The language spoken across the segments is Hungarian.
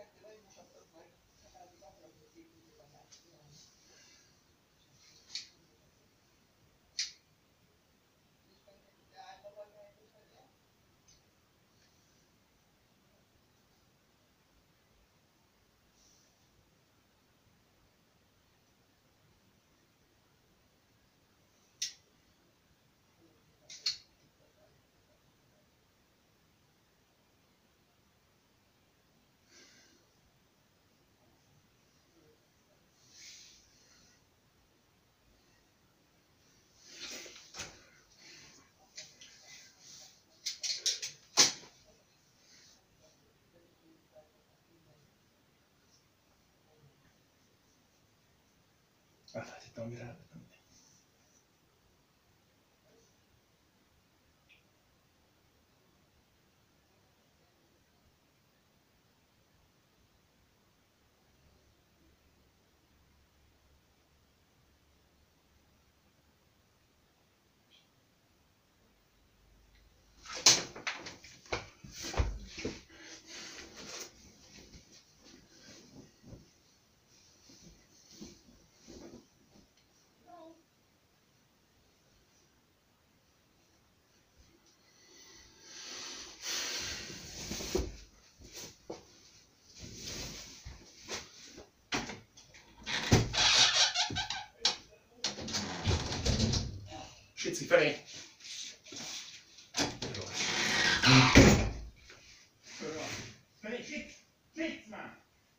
Hát hittem, ami rád. Pici felé. Felé, sic már!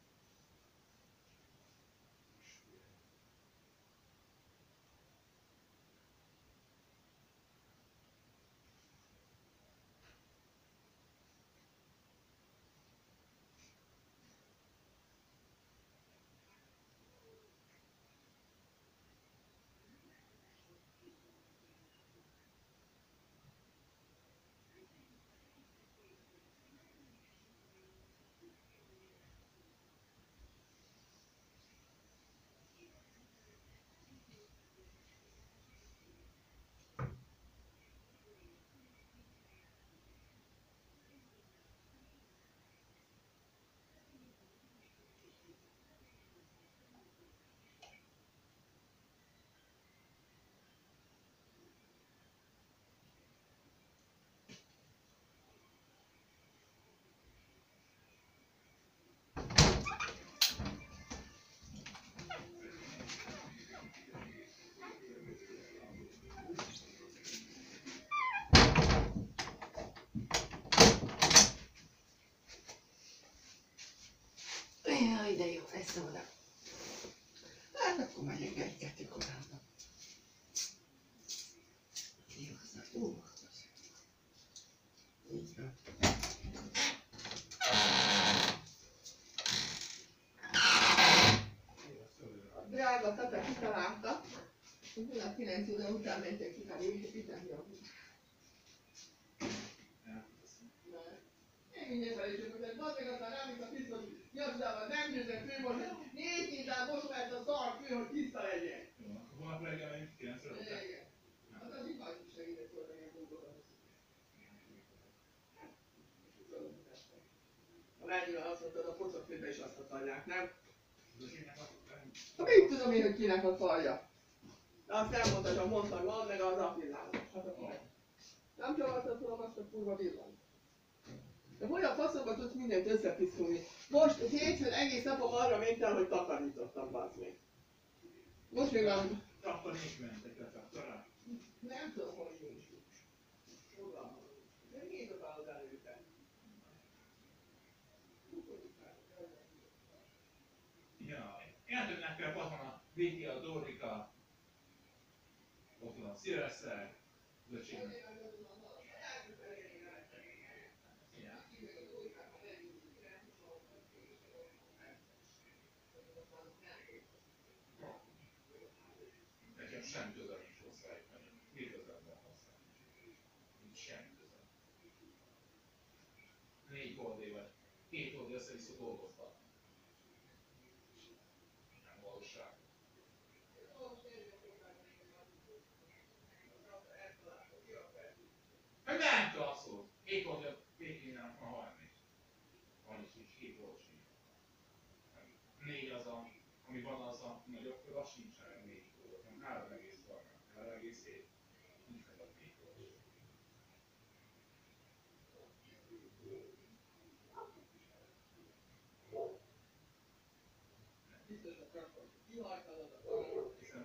Jaj, de jó, ezt oda. Hát akkor megyünk egy-kettő korábban. Jó, aztán így van. A drága tata kitalálta, hogy mind 9 óra után mentek ki felé, és itt nem jó. Én minden felé csak, hogy meg aztán rám is a tiszta, hogy jazzával nem győzek fő, most 4 héttel most mert a szar fő, hogy tiszta legyen. Jó, akkor holnap reggel megyünk 9-re után. Igen. Hát az igaz, hogy segített volna ilyen dolgokat. A lányra azt mondtad, a pocakfőbe is azt akarják, nem? Hát mit tudom én, hogy kinek a falja? De azt nem mondta, csak mondta, hogy van meg az a villámos. Hát akkor nem csavartatolom azt a kurva villámos. De hogy a faszomba tudsz mindent összepiszkulni? Most hétfőn egész napom arra ment el, hogy takarítottam, bazd meg. Most még nem... Akkor nincs mentek a traktorra. Nem tudom, hogy nincs. De miért dobálod el őket? Jaj, jelentőnek kell, ott van a Viki, a Dorika, ott van a Szilveszter, Zöcsén. Nekem semmi közel nincs hozzájuk, mert mi közel van hozzá? Nincs semmi közel. 4 oldévet, 2 oldé össze-vissza dolgoztak. Nem valóság. Meg nem klasszol! 2 oldé, végén nem van 30. 30 is, 2 oldé sincs. akkor az sincsen 4 kódot, hanem 3,3, 3,7. Nincs meg a 4 kódot. Biztos a krakon kihajtalod a kódot. Hiszen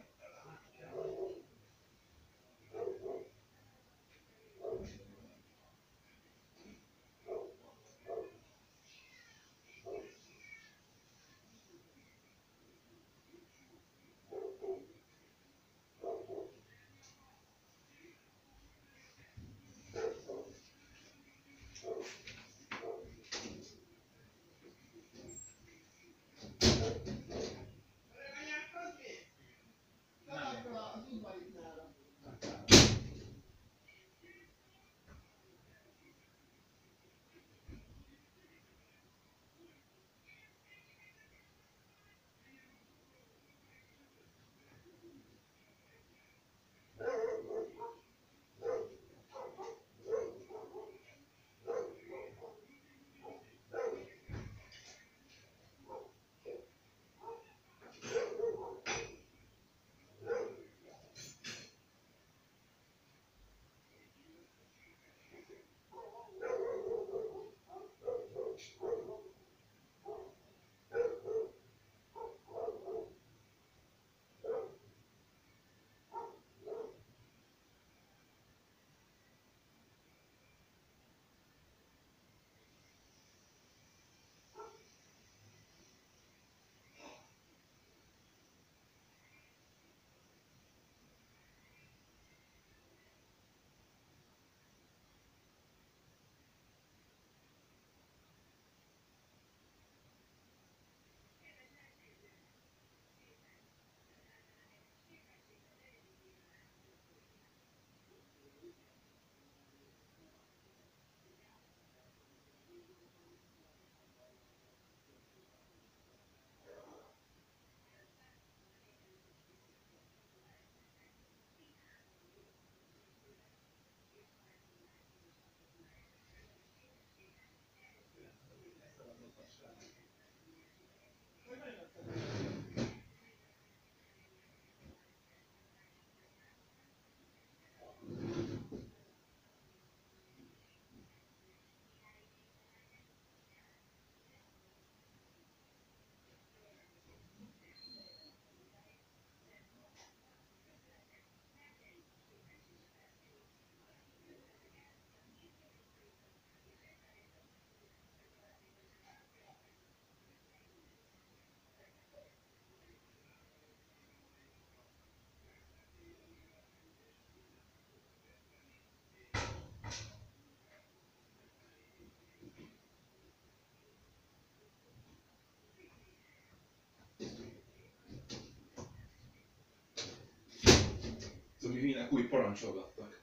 Szóval minek úgy parancsolgattak.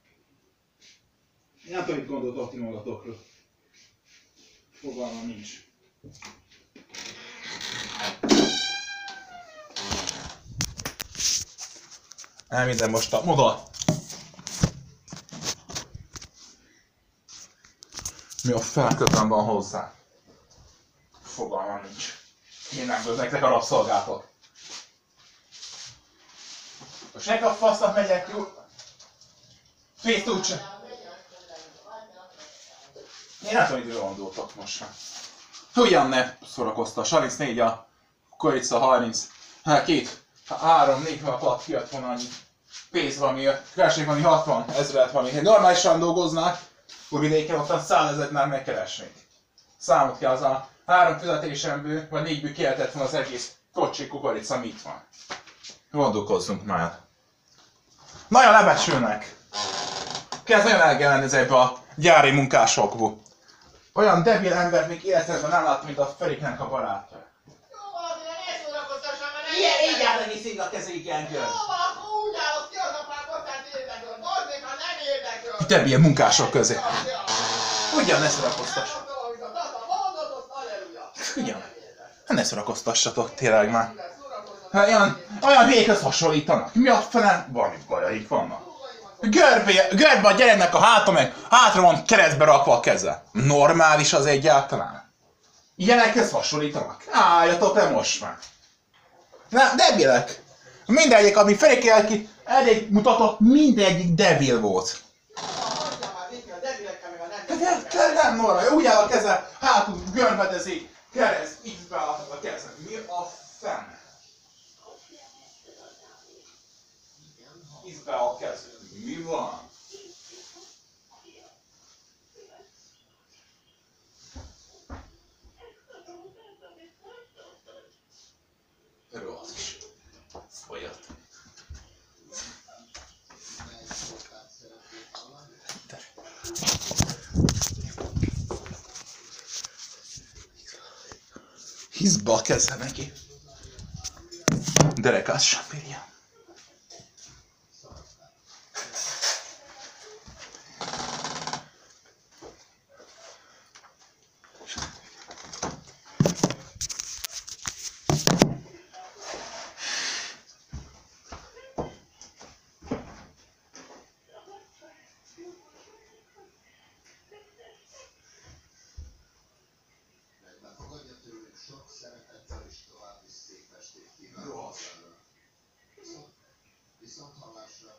Én nem tudom, mit gondoltok ti magatokról. Fogalmam nincs. Elmérdem most a moda. Mi a felkötően van hozzá? Fogalmam nincs. Én nem tudom, nektek a rabszolgátok. Most nek a fasznak megyek, jó? Fész úgyse. Én nem tudom, hogy gondoltok most már. Ugyan ne szórakoztas. 34 a Korica 30. Hát 3-4 nap alatt kijött volna annyi pénz valami, keresnék valami 60 000-et valami. Normálisan dolgoznák, Újvidéken ottan 100 000 már megkeresnék. Számot kell az a 3 fizetésemből, vagy 4-ből kieltett volna az egész kocsi kukorica, mit van. Gondolkozzunk már. Nagyon lebecsülnek. Kezd nagyon elgellenni ezekbe a gyári munkásokból. Olyan debil embert még életedben nem lát, mint a Feriknek a barátja. Jó, valami, ne szórakoztassam, mert nem Ilyen, érdekel. így áll egész ég a kezéig ilyen Jó, akkor úgy állok ki az apák, aztán érdekel. Bazd meg, ha nem érdekel. debil munkások közé. Ugyan ne szórakoztass. Ugyan. Ne szórakoztassatok tényleg már. Hát olyan hülyékhöz hasonlítanak. Mi a fene? Valami bajaik vannak. Görbe a gyereknek a háta meg hátra van keresztbe rakva a keze. Normális az egyáltalán? Ilyenekhez hasonlítanak? Álljatok le most már. Nem, debilek. Mindegyik, ami Ferikél ki, elég mutatott, mindegyik debil volt. Hagyjál már békén a debilekkel, meg a nem De debilekkel. nem Nora, úgy áll a keze, hátul görbedezi, kereszt, így be a keze. Mi a fene? Így be a keze. Mi van? Rohadt is. Folyat. Hízba a keze neki. Derekás sem bírja. Fogadja tőlük sok szeretettel és további szép estét kívánok. Viszont hallásra.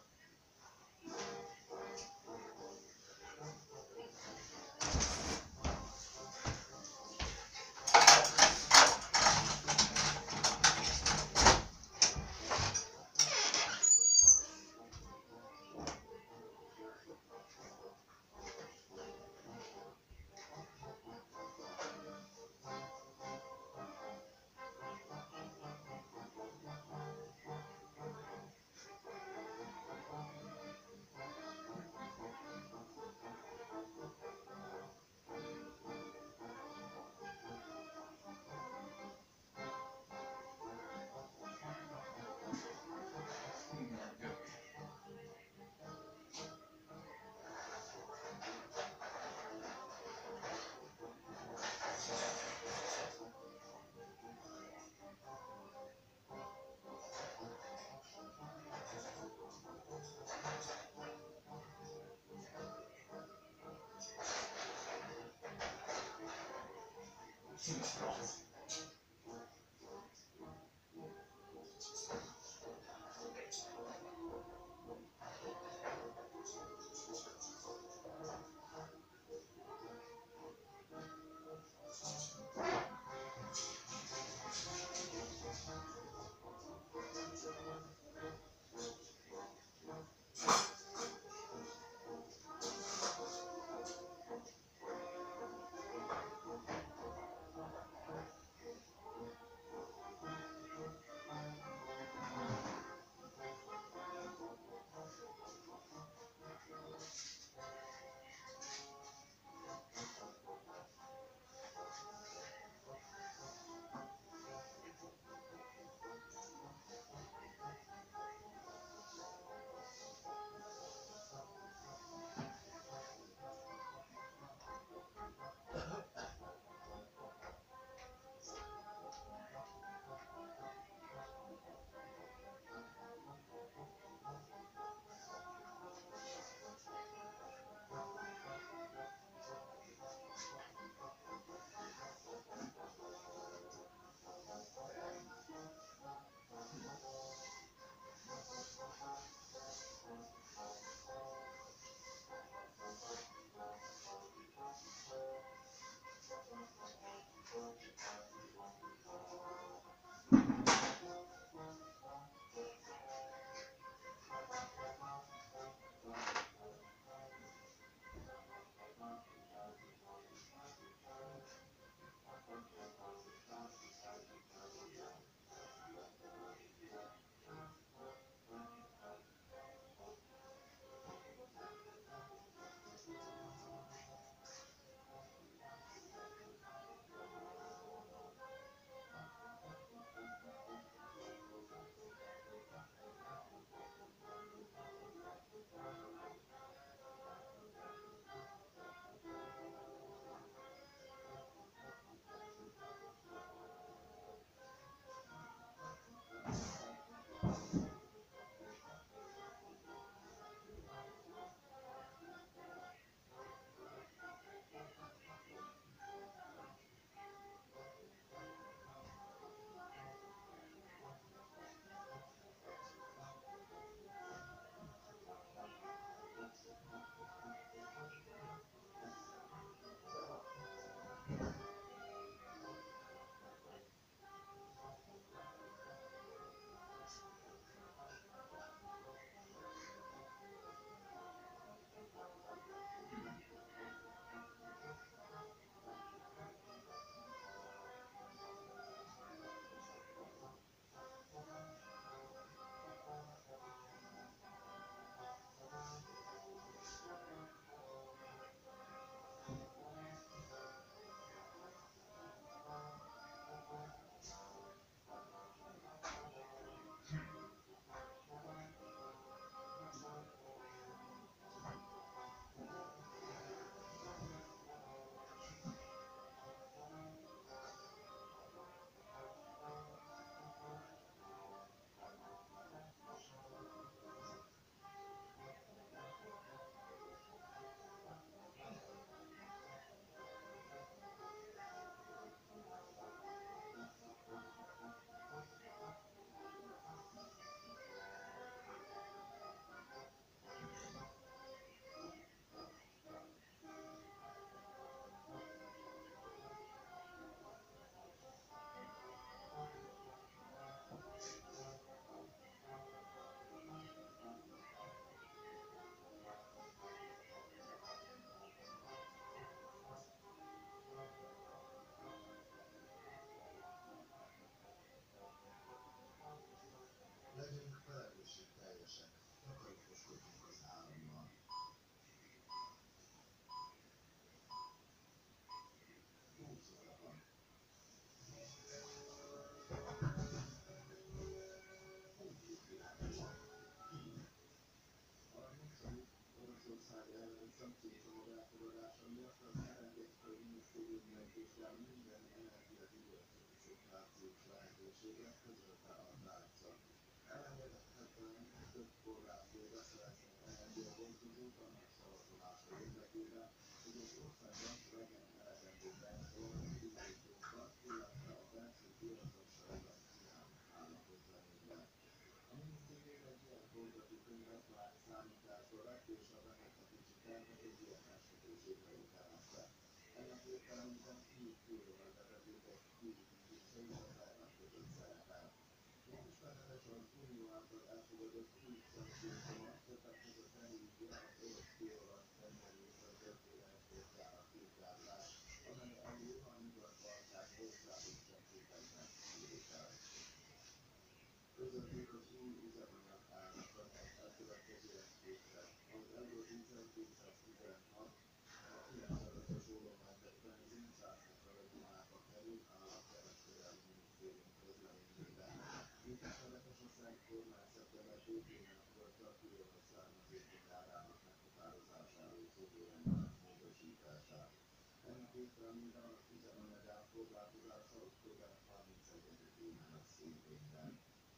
alapján minden energiaügyöltető szituációs lehetőséget közölte a tárca. Elengedhetetlen több korlátból beszerezni energiahordozót annak szavatolása érdekében, hogy az országban legyen elegendő benzol, indítókat, illetve a benzin piacossal állapot zenében. A minisztérium egy ilyen forgatókönyvet már számításba vett, és a befektetési tervet egy ilyen esetőségre utalázta. Ennek értelmében 10 kőolajvezeték egy kiépítése is a tervek között szerepel. Még ismeretes az Unió által elfogadott új szankciócsomag, többek között elindítja az orosz kőolaj tengerészet történetgyárak létrehozás, amely elől a Nyugat-Balkánból szállításoknak kivétel. Közöttük az új üzemanyag árakat az elkövetkezőek képzett. Az Eurodízel 216, a 95-ös ólommentett benzin 175 dinába kerül áll a kereskedelmi minisztérium közleményében. Mint ismeretes, a szerb kormány szeptember végén elfogadta a kőolaj származékok árának meghatározásáról szóló rendelet módosítását. Ennek értelmében az üzemanyag árkorlátozása október 31-én lesz érvényben.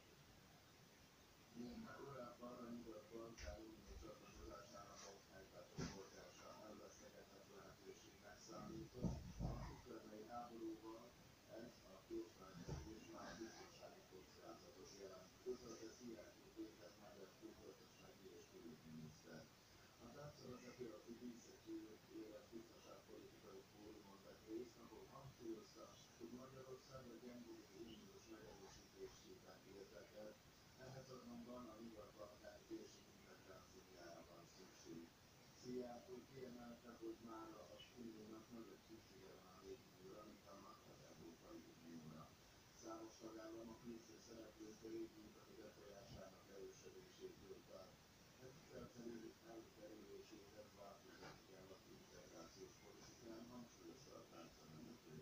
Még korábban a Nyugat-Balkán Unió csatlakozásának osztálytársa forgása elvesztegetett lehetőségnek számított, a ukrajnai háborúval ez a kőolajtermelés már biztonsági kockázatot jelent, közölte Szijjártó Péter magyar külgazdasági és külügyminiszter. A tárcavezető a Tbilisi éles biztonságpolitikai fórumon vett részt, ahol hangsúlyozta, hogy Magyarország a gyengülő uniós megerősítésében érdekelt, ehhez azonban a nyugat-balkáni térség integrációjára van szükség. Szijjártó kiemelte, hogy mára az uniónak nagyobb szüksége van a régióra, mint annak az Európai Unióra. Számos tagállam a külső szereplők régióbeli befolyásának erősödésétől tart. Ez elkerüléséhez változni kell az integrációs politikán, hangsúlyozta a tárcavezető.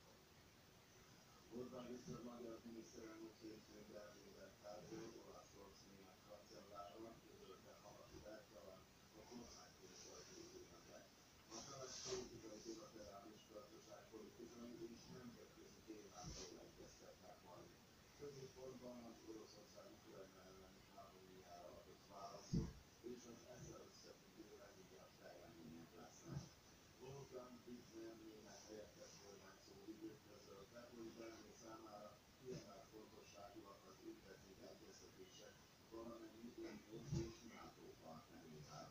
Orbán Viktor magyar miniszterelnök hétfőn Berlinben tárgyal Olaf Scholz német kancellárral, közölte Hamasi Bertalan, a kormányfő sajtófőnöke. A felek politikai, bilaterális, gazdaságpolitikai és nemzetközi témákról egyeztetnek majd. Középpontban az Oroszország Ukrajna elleni háborújára adott válaszok és az ezzel összefüggő legújabb fejlemények lesznek. Wolfgang Wittmer német helyettes kormányzó időt közölte, hogy Berlin számára kiemelt fontosságúak az integrív egyeztetések valamennyi uniós és NATO partnerével.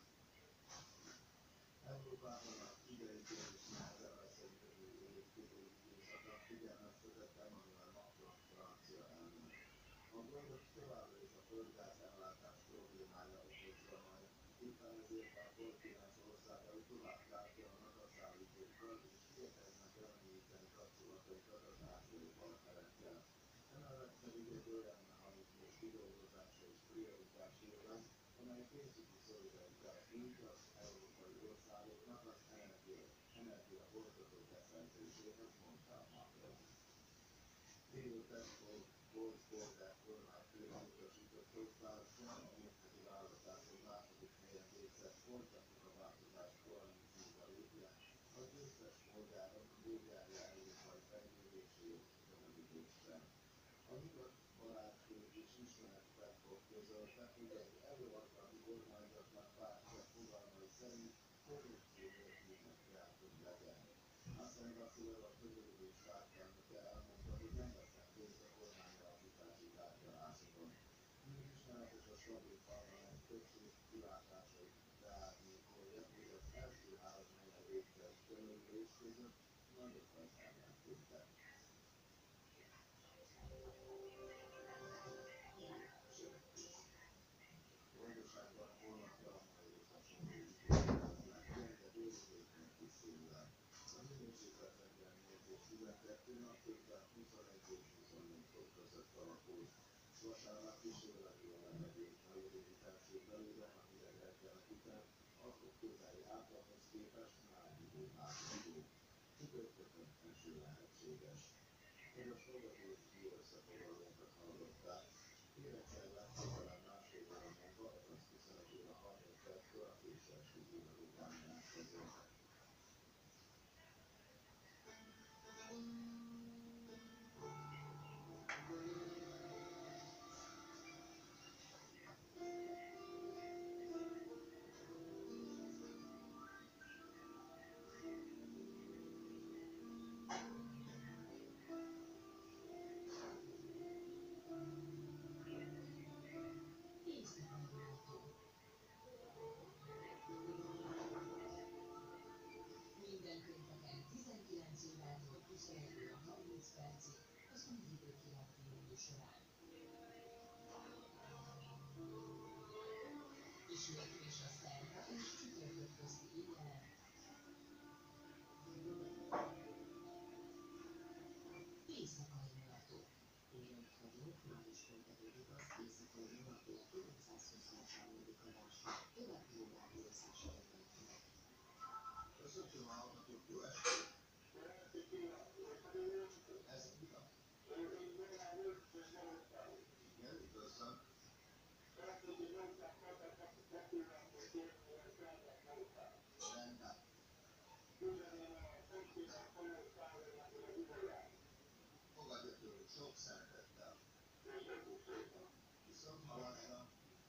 Európában az idejétől is nehezebb lesz egy jövő év időszaka, figyelmeztetett Emmanuel Macron francia elnök. A gondot továbbra is a földgáz ellátás problémája okozza majd, éppen ezért a kontinens országai tovább tárgyalnak a szállítókkal és igyekeznek elmélyíteni kapcsolataikat az ázsiai partnerekkel. Emellett pedig egy olyan mechanizmus kidolgozása is prioritás élvez, amely pénzügyi szolidaritást nyújt az európai országoknak az energiahordozó beszerzéséhez, mondta Macron. Délután volt polgár kormányfővel utasított, hogy Bárcán a nemzeti választáson második helyen végzett folytatjuk a változást koalícióba lépjen, a győztes polgárok Bulgária európai fejlődéséért felelősen. A nyugat-barátság és ismert platform közölte, hogy egy euróatlanti kormányzatnak pártja fogalmai szerint korrupció nélkülnek kell, hogy legyen. Aztán Vasileva a közöldés pártelnöke elmondta, hogy nem lesznek részt a kormányalapítási tárgyalásokon. Mint ismeretes, a stabil parlament többség kilátásait beárnyékolja, hogy az első háromnegyed végzett közöldés között nagyok az ellentétek. Vajdaságban holnapra majd hasonló idők lesznek, gyenge délután kis széllel. A hőmérséklet 18 és 12 napközben 21 és 24 fok között alakul. Vasárnap kísérleti a levegő, a jövői felsőbelőre a hideg reggelek után a fok közeli átlaghoz képest melegítő látható. Csütörtökön eső lehetséges. Kedves hallgatók, jó összefoglalókat hallották. Éreccel legközelebb másfél óra múlva, azaz 21 óra 30 perckor a késő esti híradóban jelentkezünk. Köszöntöm a hallgatók, jó estét! Ez mi a? Igen, üdvözlöm. Rendben. Fogadja tőlük sok szeretettel. Viszont hallásra.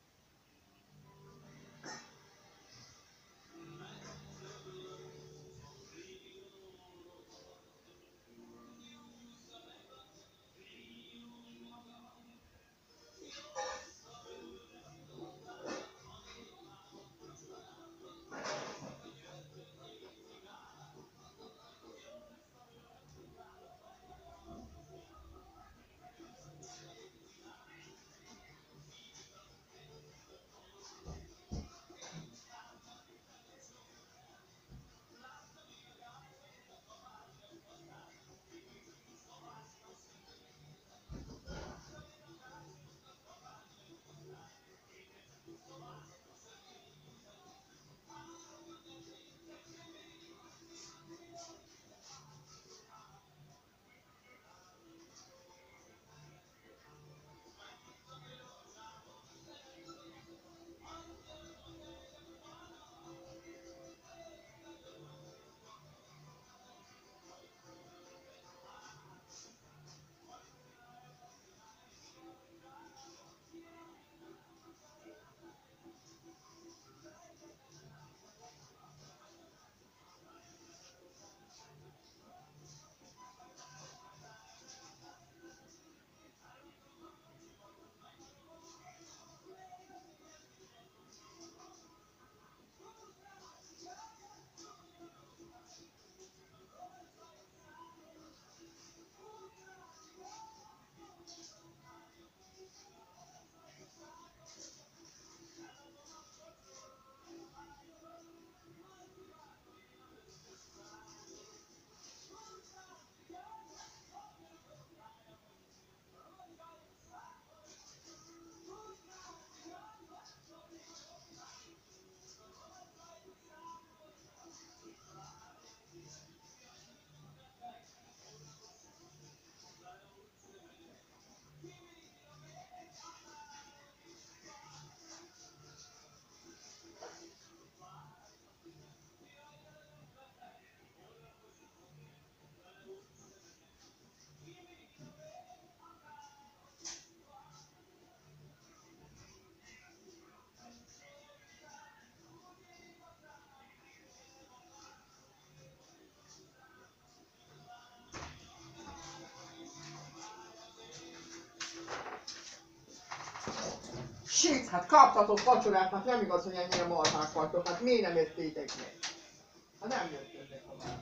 Shit, hát kaptatok vacsorát, hát nem igaz, hogy ennyire marhák vagytok, hát miért nem jöttétek meg? Hát nem jöttétek tovább.